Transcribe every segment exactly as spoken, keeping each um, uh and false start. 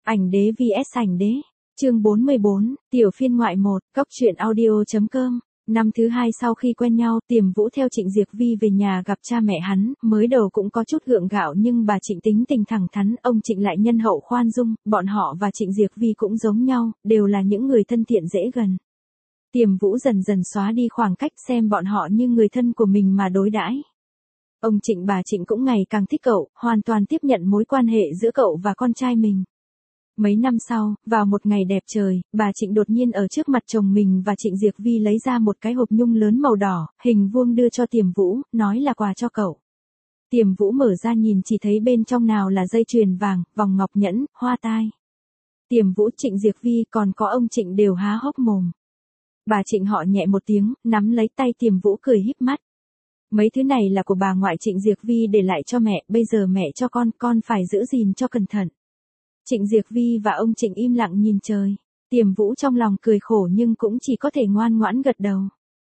Ảnh đế vs ảnh đế. Chương bốn mươi bốn, tiểu phiên ngoại một, cóc truyện audio.com. Năm thứ hai sau khi quen nhau, Tiềm Vũ theo Trịnh Diệc Vi về nhà gặp cha mẹ hắn, mới đầu cũng có chút gượng gạo nhưng bà Trịnh tính tình thẳng thắn, ông Trịnh lại nhân hậu khoan dung, bọn họ và Trịnh Diệc Vi cũng giống nhau, đều là những người thân thiện dễ gần. Tiềm Vũ dần dần xóa đi khoảng cách, xem bọn họ như người thân của mình mà đối đãi. Ông Trịnh bà Trịnh cũng ngày càng thích cậu, hoàn toàn tiếp nhận mối quan hệ giữa cậu và con trai mình. Mấy năm sau, vào một ngày đẹp trời, bà Trịnh đột nhiên ở trước mặt chồng mình và Trịnh Diệc Vi lấy ra một cái hộp nhung lớn màu đỏ, hình vuông đưa cho Tiềm Vũ, nói là quà cho cậu. Tiềm Vũ mở ra nhìn chỉ thấy bên trong nào là dây chuyền vàng, vòng ngọc nhẫn, hoa tai. Tiềm Vũ, Trịnh Diệc Vi còn có ông Trịnh đều há hốc mồm. Bà Trịnh họ nhẹ một tiếng, nắm lấy tay Tiềm Vũ cười híp mắt. Mấy thứ này là của bà ngoại Trịnh Diệc Vi để lại cho mẹ, bây giờ mẹ cho con, con phải giữ gìn cho cẩn thận. Trịnh Diệc Vi và ông Trịnh im lặng nhìn trời. Tiềm Vũ trong lòng cười khổ nhưng cũng chỉ có thể ngoan ngoãn gật đầu.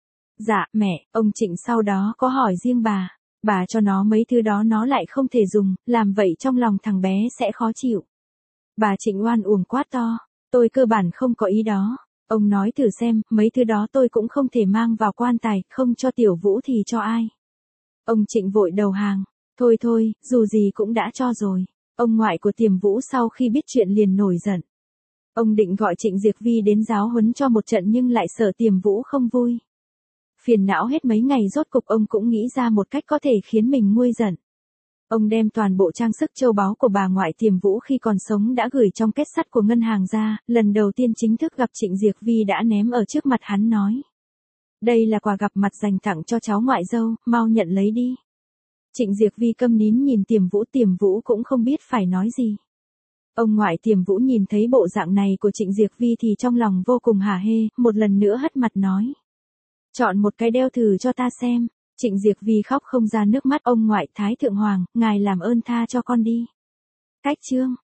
Dạ, mẹ, ông Trịnh sau đó có hỏi riêng bà. Bà cho nó mấy thứ đó nó lại không thể dùng, làm vậy trong lòng thằng bé sẽ khó chịu. Bà Trịnh oan uổng quát to. Tôi cơ bản không có ý đó. Ông nói thử xem, mấy thứ đó tôi cũng không thể mang vào quan tài, không cho Tiểu Vũ thì cho ai. Ông Trịnh vội đầu hàng. Thôi thôi, dù gì cũng đã cho rồi. Ông ngoại của Tiềm Vũ sau khi biết chuyện liền nổi giận. Ông định gọi Trịnh Diệc Vi đến giáo huấn cho một trận nhưng lại sợ Tiềm Vũ không vui. Phiền não hết mấy ngày rốt cục ông cũng nghĩ ra một cách có thể khiến mình nguôi giận. Ông đem toàn bộ trang sức châu báu của bà ngoại Tiềm Vũ khi còn sống đã gửi trong kết sắt của ngân hàng ra, lần đầu tiên chính thức gặp Trịnh Diệc Vi đã ném ở trước mặt hắn nói. Đây là quà gặp mặt dành tặng cho cháu ngoại dâu, mau nhận lấy đi. Trịnh Diệc Vi câm nín nhìn Tiềm Vũ, Tiềm Vũ cũng không biết phải nói gì. Ông ngoại Tiềm Vũ nhìn thấy bộ dạng này của Trịnh Diệc Vi thì trong lòng vô cùng hả hê, một lần nữa hất mặt nói. Chọn một cái đeo thử cho ta xem. Trịnh Diệc Vi khóc không ra nước mắt. Ông ngoại Thái Thượng Hoàng, ngài làm ơn tha cho con đi. Cách chương.